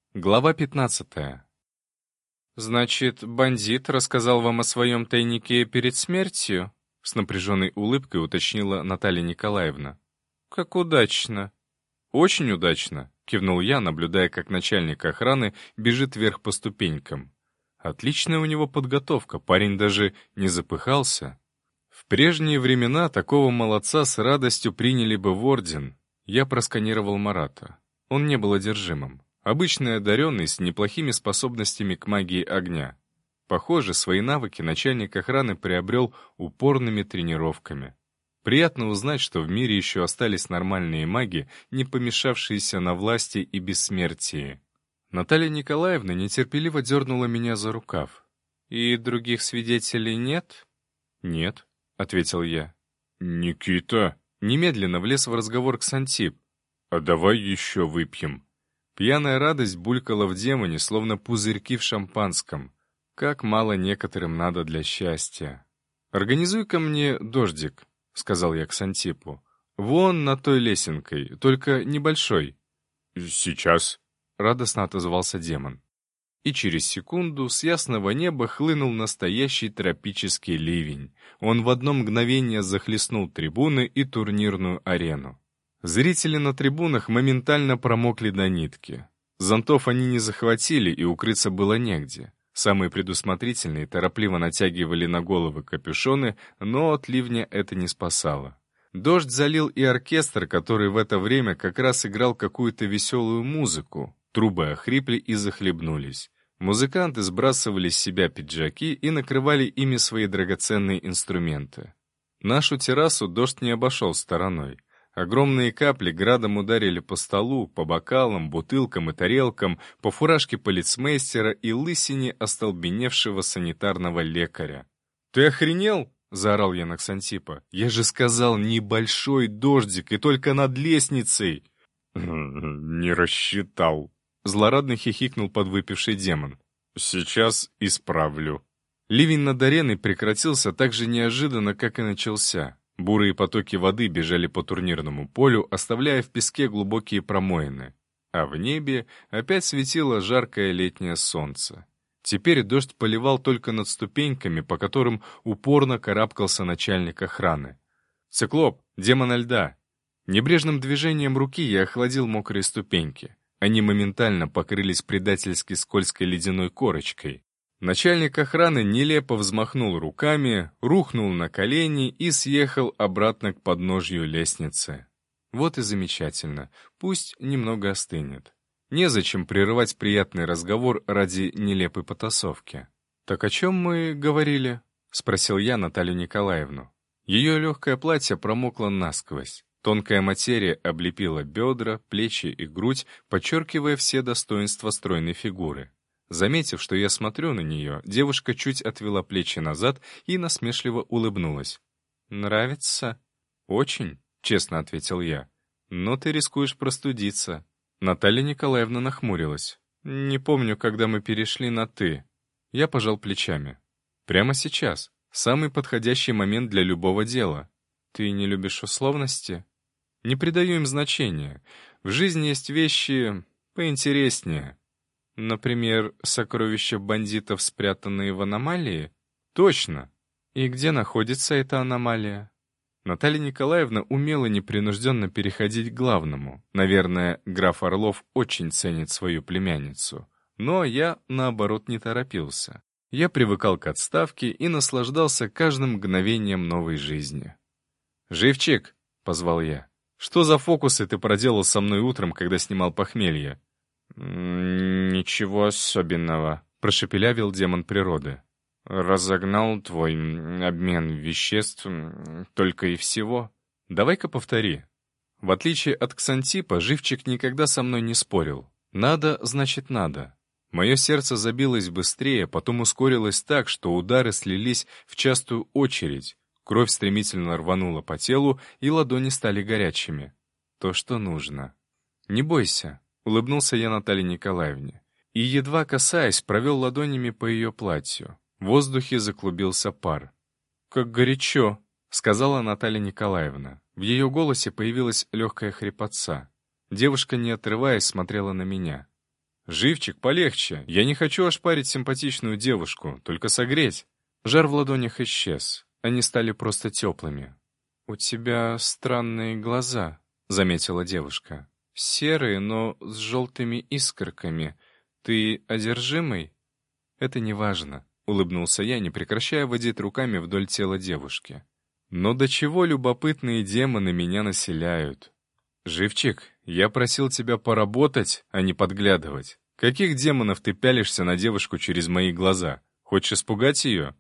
Глава 15. «Значит, бандит рассказал вам о своем тайнике перед смертью?» С напряженной улыбкой уточнила Наталья Николаевна. «Как удачно!» «Очень удачно!» — кивнул я, наблюдая, как начальник охраны бежит вверх по ступенькам. Отличная у него подготовка, парень даже не запыхался. В прежние времена такого молодца с радостью приняли бы в орден. Я просканировал Марата. Он не был одержимым. Обычный одаренный с неплохими способностями к магии огня. Похоже, свои навыки начальник охраны приобрел упорными тренировками. Приятно узнать, что в мире еще остались нормальные маги, не помешавшиеся на власти и бессмертии. Наталья Николаевна нетерпеливо дернула меня за рукав. «И других свидетелей нет?» «Нет», — ответил я. «Никита!» Немедленно влез в разговор Ксантип. «А давай еще выпьем». Пьяная радость булькала в демоне, словно пузырьки в шампанском. Как мало некоторым надо для счастья. «Организуй-ка мне дождик», — сказал я Ксантипу. «Вон на той лесенкой, только небольшой». «Сейчас», — радостно отозвался демон. И через секунду с ясного неба хлынул настоящий тропический ливень. Он в одно мгновение захлестнул трибуны и турнирную арену. Зрители на трибунах моментально промокли до нитки. Зонтов они не захватили, и укрыться было негде. Самые предусмотрительные торопливо натягивали на головы капюшоны, но от ливня это не спасало. Дождь залил и оркестр, который в это время как раз играл какую-то веселую музыку. Трубы охрипли и захлебнулись. Музыканты сбрасывали с себя пиджаки и накрывали ими свои драгоценные инструменты. Нашу террасу дождь не обошел стороной. Огромные капли градом ударили по столу, по бокалам, бутылкам и тарелкам, по фуражке полицмейстера и лысине остолбеневшего санитарного лекаря. «Ты охренел?» — заорал я на Ксантипа. «Я же сказал, небольшой дождик, и только над лестницей!» «Не рассчитал», — злорадно хихикнул подвыпивший демон. «Сейчас исправлю». Ливень над ареной прекратился так же неожиданно, как и начался. Бурые потоки воды бежали по турнирному полю, оставляя в песке глубокие промоины. А в небе опять светило жаркое летнее солнце. Теперь дождь поливал только над ступеньками, по которым упорно карабкался начальник охраны. «Циклоп, демон льда!» Небрежным движением руки я охладил мокрые ступеньки. Они моментально покрылись предательски скользкой ледяной корочкой. Начальник охраны нелепо взмахнул руками, рухнул на колени и съехал обратно к подножью лестницы. Вот и замечательно, пусть немного остынет. Незачем прерывать приятный разговор ради нелепой потасовки. «Так о чем мы говорили?» — спросил я Наталью Николаевну. Ее легкое платье промокло насквозь. Тонкая материя облепила бедра, плечи и грудь, подчеркивая все достоинства стройной фигуры. Заметив, что я смотрю на нее, девушка чуть отвела плечи назад и насмешливо улыбнулась. «Нравится?» «Очень», — честно ответил я. «Но ты рискуешь простудиться». Наталья Николаевна нахмурилась. «Не помню, когда мы перешли на «ты». Я пожал плечами. «Прямо сейчас. Самый подходящий момент для любого дела. Ты не любишь условности?» «Не придаю им значения. В жизни есть вещи поинтереснее». «Например, сокровища бандитов, спрятанные в аномалии?» «Точно!» «И где находится эта аномалия?» Наталья Николаевна умела непринужденно переходить к главному. Наверное, граф Орлов очень ценит свою племянницу. Но я, наоборот, не торопился. Я привыкал к отставке и наслаждался каждым мгновением новой жизни. «Живчик!» — позвал я. «Что за фокусы ты проделал со мной утром, когда снимал похмелье?» «Ничего особенного», — прошепелявил демон природы. «Разогнал твой обмен веществ только и всего». «Давай-ка повтори». В отличие от Ксантипа, Живчик никогда со мной не спорил. Надо, значит надо. Мое сердце забилось быстрее, потом ускорилось так, что удары слились в частую очередь. Кровь стремительно рванула по телу, и ладони стали горячими. То, что нужно. «Не бойся», — улыбнулся я Наталье Николаевне. И, едва касаясь, провел ладонями по ее платью. В воздухе заклубился пар. «Как горячо», — сказала Наталья Николаевна. В ее голосе появилась легкая хрипотца. Девушка, не отрываясь, смотрела на меня. «Живчик, полегче. Я не хочу ошпарить симпатичную девушку, только согреть». Жар в ладонях исчез. Они стали просто теплыми. «У тебя странные глаза», — заметила девушка. «Серые, но с желтыми искорками. Ты одержимый?» «Это не важно», — улыбнулся я, не прекращая водить руками вдоль тела девушки. «Но до чего любопытные демоны меня населяют? Живчик, я просил тебя поработать, а не подглядывать. Каких демонов ты пялишься на девушку через мои глаза? Хочешь испугать ее?»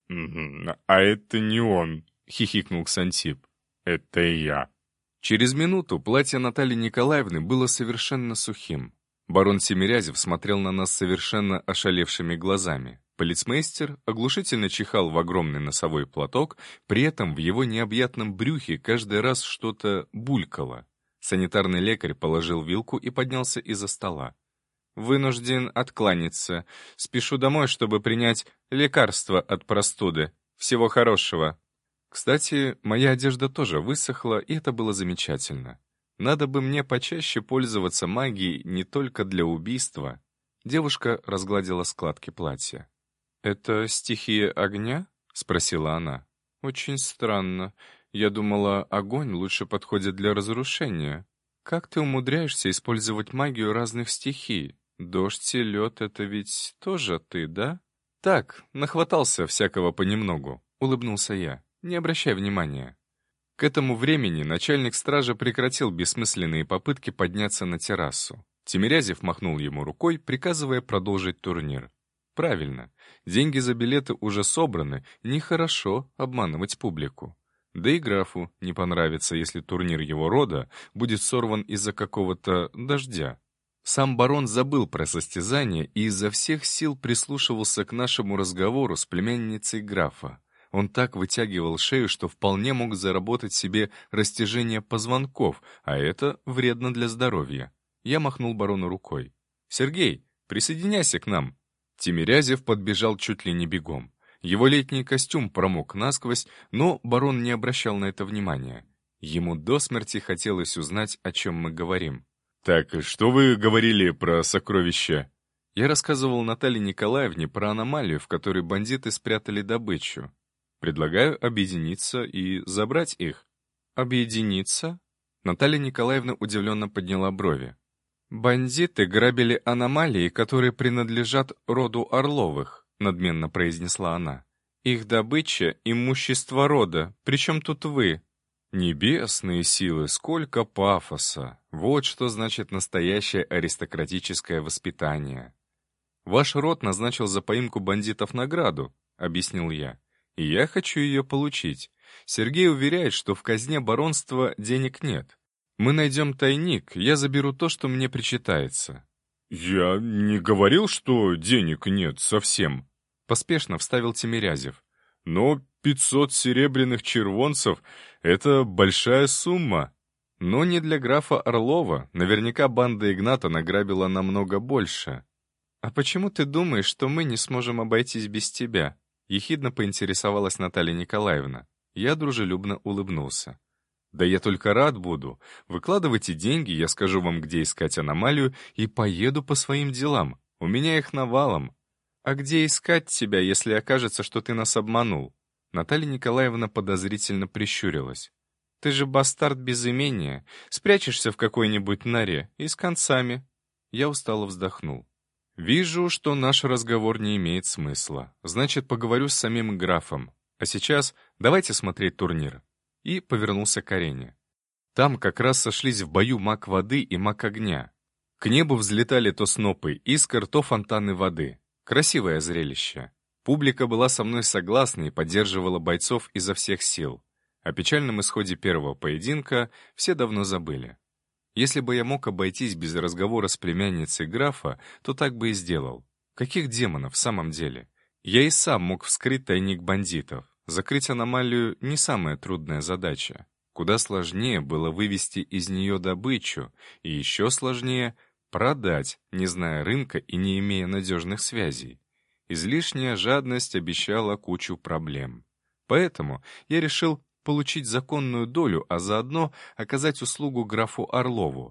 «А это не он», — хихикнул Ксантип. «Это я». Через минуту платье Натальи Николаевны было совершенно сухим. Барон Тимирязев смотрел на нас совершенно ошалевшими глазами. Полицмейстер оглушительно чихал в огромный носовой платок, при этом в его необъятном брюхе каждый раз что-то булькало. Санитарный лекарь положил вилку и поднялся из-за стола. «Вынужден откланяться. Спешу домой, чтобы принять лекарство от простуды. Всего хорошего». Кстати, моя одежда тоже высохла, и это было замечательно. Надо бы мне почаще пользоваться магией не только для убийства. Девушка разгладила складки платья. «Это стихия огня?» — спросила она. «Очень странно. Я думала, огонь лучше подходит для разрушения. Как ты умудряешься использовать магию разных стихий? Дождь и лед — это ведь тоже ты, да?» «Так, нахватался всякого понемногу», — улыбнулся я. «Не обращай внимания». К этому времени начальник стражи прекратил бессмысленные попытки подняться на террасу. Тимирязев махнул ему рукой, приказывая продолжить турнир. Правильно, деньги за билеты уже собраны, нехорошо обманывать публику. Да и графу не понравится, если турнир его рода будет сорван из-за какого-то дождя. Сам барон забыл про состязание и изо всех сил прислушивался к нашему разговору с племянницей графа. Он так вытягивал шею, что вполне мог заработать себе растяжение позвонков, а это вредно для здоровья. Я махнул барону рукой. «Сергей, присоединяйся к нам». Тимирязев подбежал чуть ли не бегом. Его летний костюм промок насквозь, но барон не обращал на это внимания. Ему до смерти хотелось узнать, о чем мы говорим. «Так, что вы говорили про сокровища?» Я рассказывал Наталье Николаевне про аномалию, в которой бандиты спрятали добычу. Предлагаю объединиться и забрать их. Объединиться? Наталья Николаевна удивленно подняла брови. Бандиты грабили аномалии, которые принадлежат роду Орловых, надменно произнесла она. Их добыча — имущество рода, причем тут вы? Небесные силы, сколько пафоса! Вот что значит настоящее аристократическое воспитание. Ваш род назначил за поимку бандитов награду, объяснил я. И я хочу ее получить. Сергей уверяет, что в казне баронства денег нет. Мы найдем тайник, я заберу то, что мне причитается». «Я не говорил, что денег нет совсем», — поспешно вставил Тимирязев. «но 500 серебряных червонцев — это большая сумма». «Но не для графа Орлова. Наверняка банда Игната награбила намного больше». «А почему ты думаешь, что мы не сможем обойтись без тебя?» — ехидно поинтересовалась Наталья Николаевна. Я дружелюбно улыбнулся. «Да я только рад буду. Выкладывайте деньги, я скажу вам, где искать аномалию, и поеду по своим делам. У меня их навалом». «А где искать тебя, если окажется, что ты нас обманул?» Наталья Николаевна подозрительно прищурилась. «Ты же бастард без имения. Спрячешься в какой-нибудь норе и с концами». Я устало вздохнул. «Вижу, что наш разговор не имеет смысла. Значит, поговорю с самим графом. А сейчас давайте смотреть турнир». И повернулся к арене. Там как раз сошлись в бою маг воды и маг огня. К небу взлетали то снопы искр, то фонтаны воды. Красивое зрелище. Публика была со мной согласна и поддерживала бойцов изо всех сил. О печальном исходе первого поединка все давно забыли. Если бы я мог обойтись без разговора с племянницей графа, то так бы и сделал. Каких демонов в самом деле? Я и сам мог вскрыть тайник бандитов. Закрыть аномалию — не самая трудная задача. Куда сложнее было вывести из нее добычу, и еще сложнее — продать, не зная рынка и не имея надежных связей. Излишняя жадность обещала кучу проблем. Поэтому я решил получить законную долю, а заодно оказать услугу графу Орлову.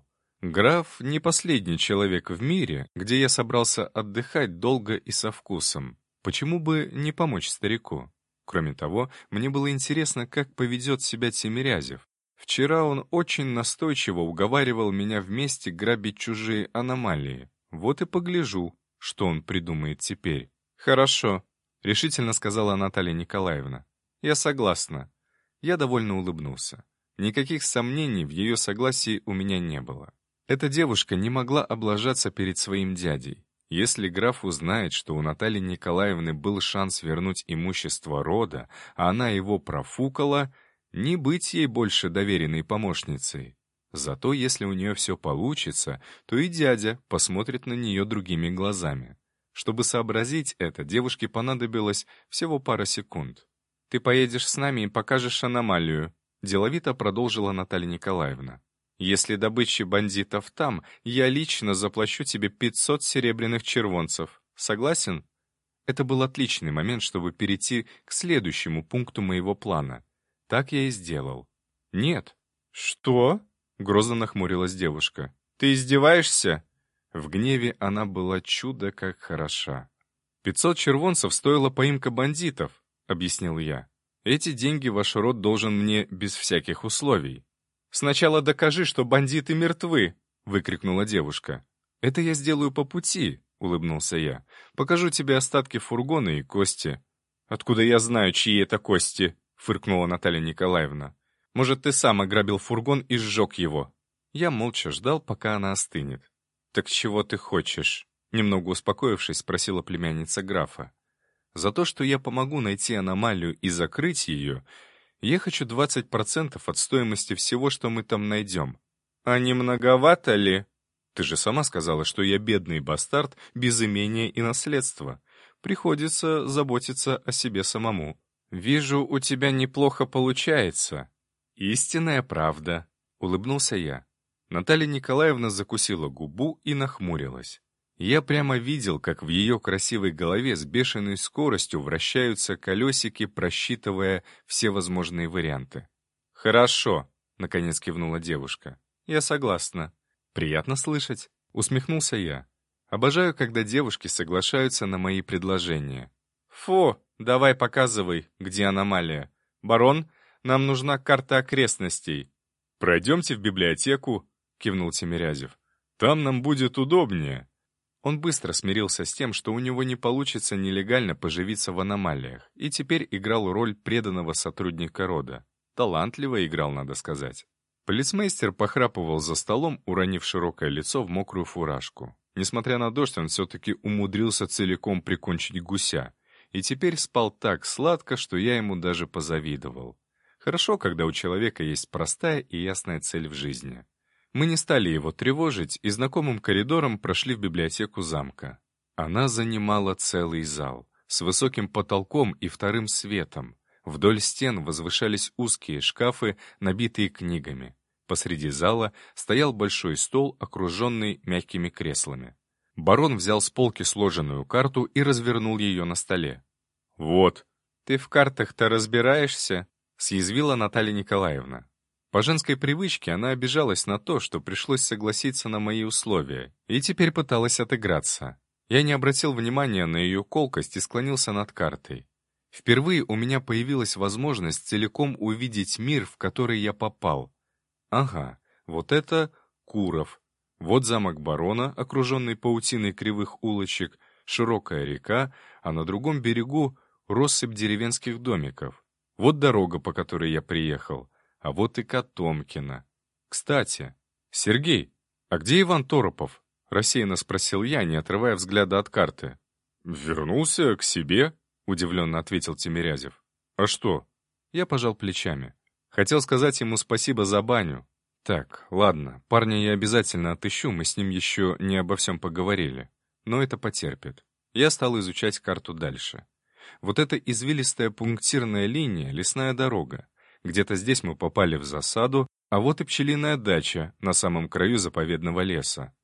Граф не последний человек в мире, где я собрался отдыхать долго и со вкусом. Почему бы не помочь старику? Кроме того, мне было интересно, как поведет себя Тимирязев. Вчера он очень настойчиво уговаривал меня вместе грабить чужие аномалии. Вот и погляжу, что он придумает теперь. «Хорошо», — решительно сказала Наталья Николаевна. «Я согласна». Я довольно улыбнулся. Никаких сомнений в ее согласии у меня не было. Эта девушка не могла облажаться перед своим дядей. Если граф узнает, что у Натальи Николаевны был шанс вернуть имущество рода, а она его профукала, не быть ей больше доверенной помощницей. Зато если у нее все получится, то и дядя посмотрит на нее другими глазами. Чтобы сообразить это, девушке понадобилось всего пара секунд. «Ты поедешь с нами и покажешь аномалию», — деловито продолжила Наталья Николаевна. «Если добычи бандитов там, я лично заплачу тебе 500 серебряных червонцев. Согласен?» Это был отличный момент, чтобы перейти к следующему пункту моего плана. Так я и сделал. «Нет». «Что?» — грозно нахмурилась девушка. «Ты издеваешься?» В гневе она была чудо как хороша. 500 червонцев стоила поимка бандитов, — объяснил я. «Эти деньги ваш род должен мне без всяких условий». «Сначала докажи, что бандиты мертвы!» — выкрикнула девушка. «Это я сделаю по пути», — улыбнулся я. «Покажу тебе остатки фургона и кости». «Откуда я знаю, чьи это кости?» — фыркнула Наталья Николаевна. «Может, ты сам ограбил фургон и сжег его?» Я молча ждал, пока она остынет. «Так чего ты хочешь?» — немного успокоившись, спросила племянница графа. «За то, что я помогу найти аномалию и закрыть ее, я хочу 20% от стоимости всего, что мы там найдем». «А не многовато ли?» «Ты же сама сказала, что я бедный бастард без имения и наследства. Приходится заботиться о себе самому». «Вижу, у тебя неплохо получается». «Истинная правда», — улыбнулся я. Наталья Николаевна закусила губу и нахмурилась. Я прямо видел, как в ее красивой голове с бешеной скоростью вращаются колесики, просчитывая все возможные варианты. «Хорошо», — наконец кивнула девушка. «Я согласна». «Приятно слышать», — усмехнулся я. «Обожаю, когда девушки соглашаются на мои предложения». «Фу, давай показывай, где аномалия. Барон, нам нужна карта окрестностей». «Пройдемте в библиотеку», — кивнул Тимирязев. «Там нам будет удобнее». Он быстро смирился с тем, что у него не получится нелегально поживиться в аномалиях, и теперь играл роль преданного сотрудника рода. Талантливо играл, надо сказать. Полицмейстер похрапывал за столом, уронив широкое лицо в мокрую фуражку. Несмотря на дождь, он все-таки умудрился целиком прикончить гуся, и теперь спал так сладко, что я ему даже позавидовал. Хорошо, когда у человека есть простая и ясная цель в жизни. Мы не стали его тревожить и знакомым коридором прошли в библиотеку замка. Она занимала целый зал, с высоким потолком и вторым светом. Вдоль стен возвышались узкие шкафы, набитые книгами. Посреди зала стоял большой стол, окруженный мягкими креслами. Барон взял с полки сложенную карту и развернул ее на столе. «Вот». «Ты в картах-то разбираешься?» — съязвила Наталья Николаевна. По женской привычке она обижалась на то, что пришлось согласиться на мои условия, и теперь пыталась отыграться. Я не обратил внимания на ее колкость и склонился над картой. Впервые у меня появилась возможность целиком увидеть мир, в который я попал. Ага, вот это Куров. Вот замок барона, окруженный паутиной кривых улочек, широкая река, а на другом берегу россыпь деревенских домиков. Вот дорога, по которой я приехал. А вот и Котомкина. Кстати, Сергей, а где Иван Торопов? Рассеянно спросил я, не отрывая взгляда от карты. «Вернулся к себе», — удивленно ответил Тимирязев. «А что?» Я пожал плечами. Хотел сказать ему спасибо за баню. Так, ладно, парня я обязательно отыщу, мы с ним еще не обо всем поговорили. Но это потерпит. Я стал изучать карту дальше. Вот эта извилистая пунктирная линия — лесная дорога. Где-то здесь мы попали в засаду, а вот и пчелиная дача на самом краю заповедного леса.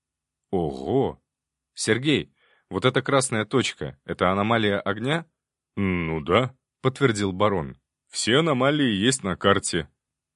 Ого! Сергей, вот эта красная точка — это аномалия огня? «Ну да», — подтвердил барон. «все аномалии есть на карте».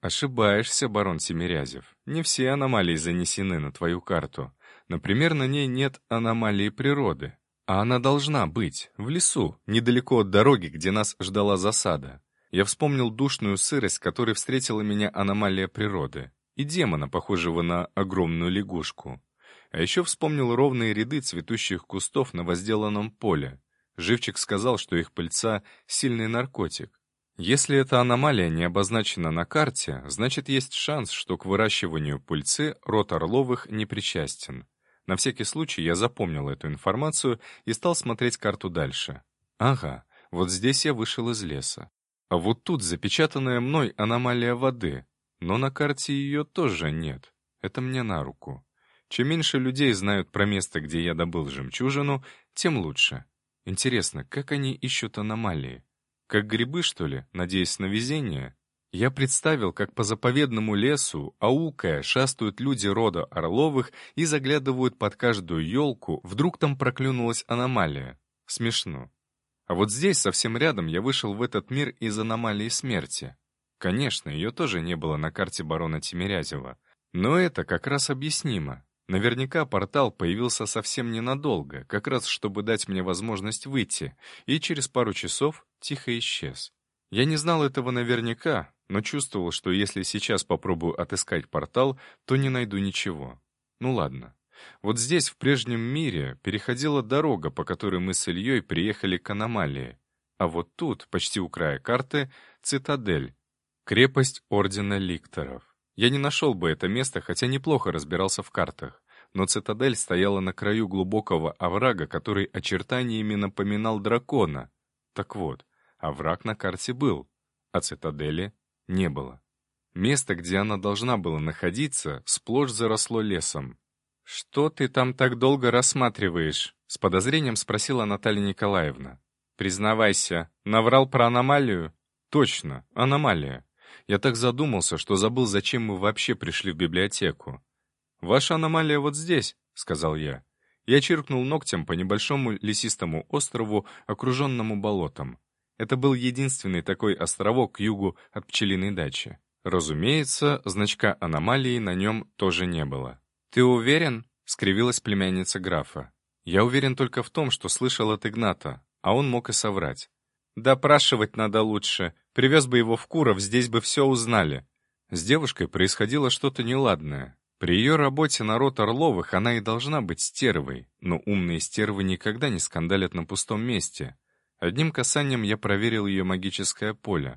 Ошибаешься, барон Тимирязев. Не все аномалии занесены на твою карту. Например, на ней нет аномалии природы. А она должна быть, в лесу, недалеко от дороги, где нас ждала засада. Я вспомнил душную сырость, которой встретила меня аномалия природы, и демона, похожего на огромную лягушку. А еще вспомнил ровные ряды цветущих кустов на возделанном поле. Живчик сказал, что их пыльца — сильный наркотик. Если эта аномалия не обозначена на карте, значит, есть шанс, что к выращиванию пыльцы род Орловых не причастен. На всякий случай я запомнил эту информацию и стал смотреть карту дальше. Ага, вот здесь я вышел из леса. А вот тут запечатанная мной аномалия воды, но на карте ее тоже нет. Это мне на руку. Чем меньше людей знают про место, где я добыл жемчужину, тем лучше. Интересно, как они ищут аномалии? Как грибы, что ли, надеясь на везение? Я представил, как по заповедному лесу, аукая, шастают люди рода Орловых и заглядывают под каждую елку, вдруг там проклюнулась аномалия. Смешно. А вот здесь, совсем рядом, я вышел в этот мир из аномалии смерти. Конечно, ее тоже не было на карте барона Тимирязева. Но это как раз объяснимо. Наверняка портал появился совсем ненадолго, как раз чтобы дать мне возможность выйти, и через пару часов тихо исчез. Я не знал этого наверняка, но чувствовал, что если сейчас попробую отыскать портал, то не найду ничего. Ну ладно. Вот здесь, в прежнем мире, переходила дорога, по которой мы с Ильей приехали к аномалии. А вот тут, почти у края карты, цитадель, крепость Ордена Ликторов. Я не нашел бы это место, хотя неплохо разбирался в картах. Но цитадель стояла на краю глубокого оврага, который очертаниями напоминал дракона. Так вот, овраг на карте был, а цитадели не было. Место, где она должна была находиться, сплошь заросло лесом. «Что ты там так долго рассматриваешь?» — с подозрением спросила Наталья Николаевна. «Признавайся, наврал про аномалию?» «Точно, аномалия. Я так задумался, что забыл, зачем мы вообще пришли в библиотеку. «Ваша аномалия вот здесь», — сказал я. Я чиркнул ногтем по небольшому лесистому острову, окруженному болотом. Это был единственный такой островок к югу от пчелиной дачи. Разумеется, значка аномалии на нем тоже не было. «Ты уверен?» — скривилась племянница графа. «Я уверен только в том, что слышал от Игната, а он мог и соврать. Допрашивать надо лучше. Привез бы его в Куров, здесь бы все узнали». С девушкой происходило что-то неладное. При ее работе на род Орловых она и должна быть стервой, но умные стервы никогда не скандалят на пустом месте. Одним касанием я проверил ее магическое поле.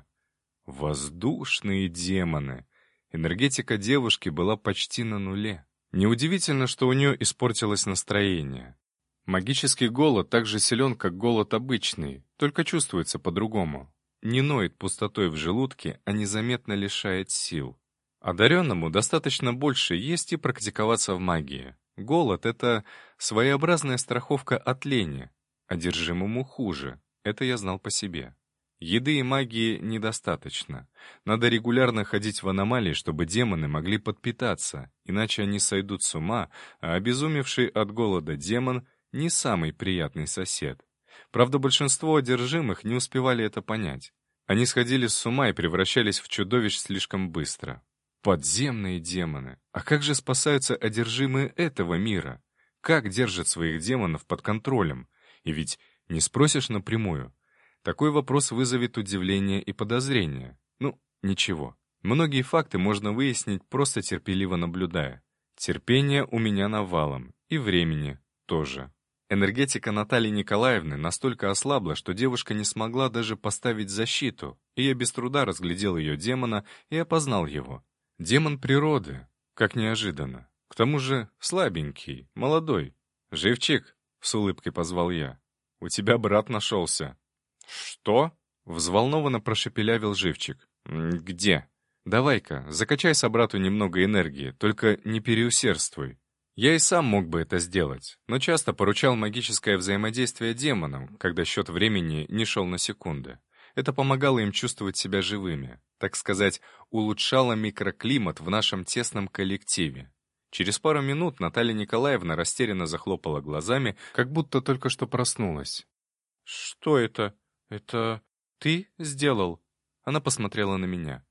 Воздушные демоны! Энергетика девушки была почти на нуле. Неудивительно, что у нее испортилось настроение. Магический голод так же силен, как голод обычный, только чувствуется по-другому. Не ноет пустотой в желудке, а незаметно лишает сил. Одаренному достаточно больше есть и практиковаться в магии. Голод — это своеобразная страховка от лени. Одержимому хуже. Это я знал по себе. Еды и магии недостаточно. Надо регулярно ходить в аномалии, чтобы демоны могли подпитаться, иначе они сойдут с ума, а обезумевший от голода демон — не самый приятный сосед. Правда, большинство одержимых не успевали это понять. Они сходили с ума и превращались в чудовищ слишком быстро. Подземные демоны. А как же спасаются одержимые этого мира? Как держат своих демонов под контролем? И ведь не спросишь напрямую. Такой вопрос вызовет удивление и подозрение. Ну, ничего. Многие факты можно выяснить, просто терпеливо наблюдая. Терпение у меня навалом. И времени тоже. Энергетика Натальи Николаевны настолько ослабла, что девушка не смогла даже поставить защиту, и я без труда разглядел ее демона и опознал его. Демон природы. Как неожиданно. К тому же слабенький, молодой. «Живчик!» — с улыбкой позвал я. «У тебя брат нашелся». «Что?» — взволнованно прошепелявил Живчик. «Где?» «Давай-ка, закачай собрату немного энергии, только не переусердствуй». Я и сам мог бы это сделать, но часто поручал магическое взаимодействие демонам, когда счет времени не шел на секунды. Это помогало им чувствовать себя живыми, так сказать, улучшало микроклимат в нашем тесном коллективе. Через пару минут Наталья Николаевна растерянно захлопала глазами, как будто только что проснулась. «Что это? Это ты сделал?» Она посмотрела на меня.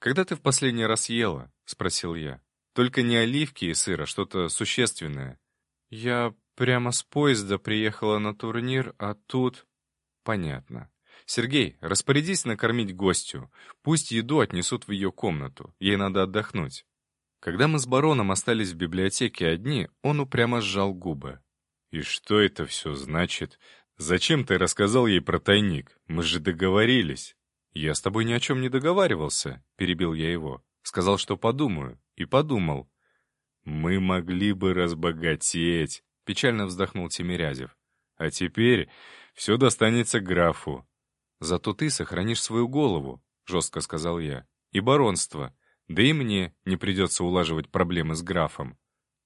«Когда ты в последний раз ела?» — спросил я. «Только не оливки и сыр, а что-то существенное». «Я прямо с поезда приехала на турнир, а тут...» «Понятно. Сергей, распорядись накормить гостью. Пусть еду отнесут в ее комнату. Ей надо отдохнуть». Когда мы с бароном остались в библиотеке одни, он упрямо сжал губы. «И что это все значит? Зачем ты рассказал ей про тайник? Мы же договорились». «Я с тобой ни о чем не договаривался», — перебил я его. Сказал, что подумаю. И подумал. «Мы могли бы разбогатеть», — печально вздохнул Тимирязев. «А теперь все достанется графу». «Зато ты сохранишь свою голову», — жестко сказал я. «И баронство. Да и мне не придется улаживать проблемы с графом».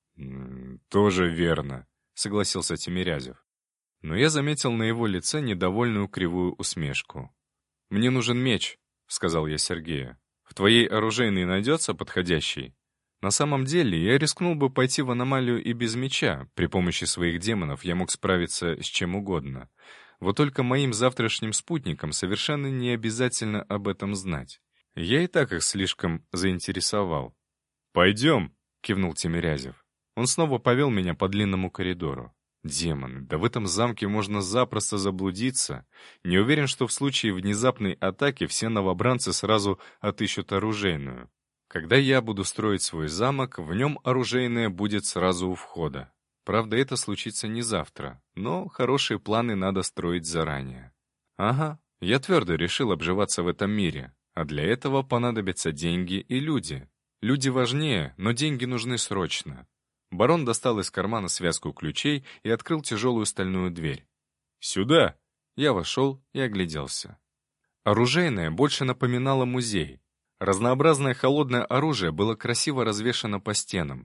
«Тоже верно», — согласился Тимирязев. Но я заметил на его лице недовольную кривую усмешку. «Мне нужен меч», — сказал я Сергею. «В твоей оружейной найдется подходящий?» На самом деле, я рискнул бы пойти в аномалию и без меча. При помощи своих демонов я мог справиться с чем угодно. Вот только моим завтрашним спутникам совершенно не обязательно об этом знать. Я и так их слишком заинтересовал. «Пойдем», — кивнул Тимирязев. Он снова повел меня по длинному коридору. Демоны, да в этом замке можно запросто заблудиться. Не уверен, что в случае внезапной атаки все новобранцы сразу отыщут оружейную. Когда я буду строить свой замок, в нем оружейная будет сразу у входа. Правда, это случится не завтра, но хорошие планы надо строить заранее. Ага, я твердо решил обживаться в этом мире, а для этого понадобятся деньги и люди. Люди важнее, но деньги нужны срочно. Барон достал из кармана связку ключей и открыл тяжелую стальную дверь. «Сюда!» Я вошел и огляделся. Оружейная больше напоминала музей. Разнообразное холодное оружие было красиво развешано по стенам.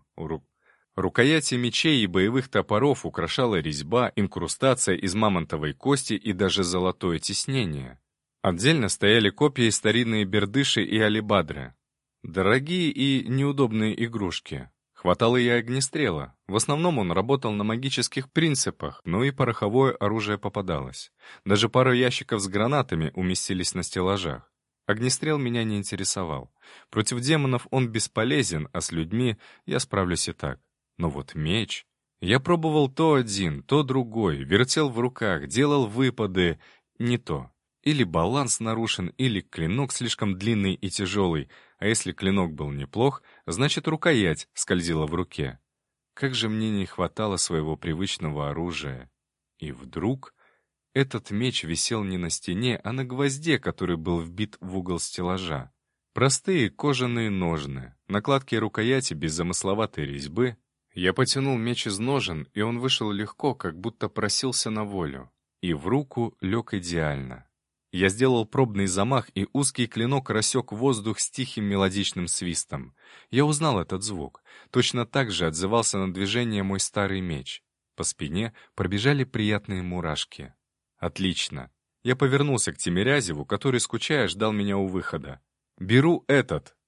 Рукояти мечей и боевых топоров украшала резьба, инкрустация из мамонтовой кости и даже золотое тиснение. Отдельно стояли копья и старинные бердыши и алебадры. Дорогие и неудобные игрушки. Хватало и огнестрела. В основном он работал на магических принципах, но и пороховое оружие попадалось. Даже пара ящиков с гранатами уместились на стеллажах. Огнестрел меня не интересовал. Против демонов он бесполезен, а с людьми я справлюсь и так. Но вот меч... Я пробовал то один, то другой, вертел в руках, делал выпады. Не то. Или баланс нарушен, или клинок слишком длинный и тяжелый, а если клинок был неплох, значит рукоять скользила в руке. Как же мне не хватало своего привычного оружия. И вдруг этот меч висел не на стене, а на гвозде, который был вбит в угол стеллажа. Простые кожаные ножны, накладки рукояти без замысловатой резьбы. Я потянул меч из ножен, и он вышел легко, как будто просился на волю. И в руку лег идеально. Я сделал пробный замах, и узкий клинок рассек воздух с тихим мелодичным свистом. Я узнал этот звук. Точно так же отзывался на движение мой старый меч. По спине пробежали приятные мурашки. Отлично. Я повернулся к Тимирязеву, который, скучая, ждал меня у выхода. «Беру этот»,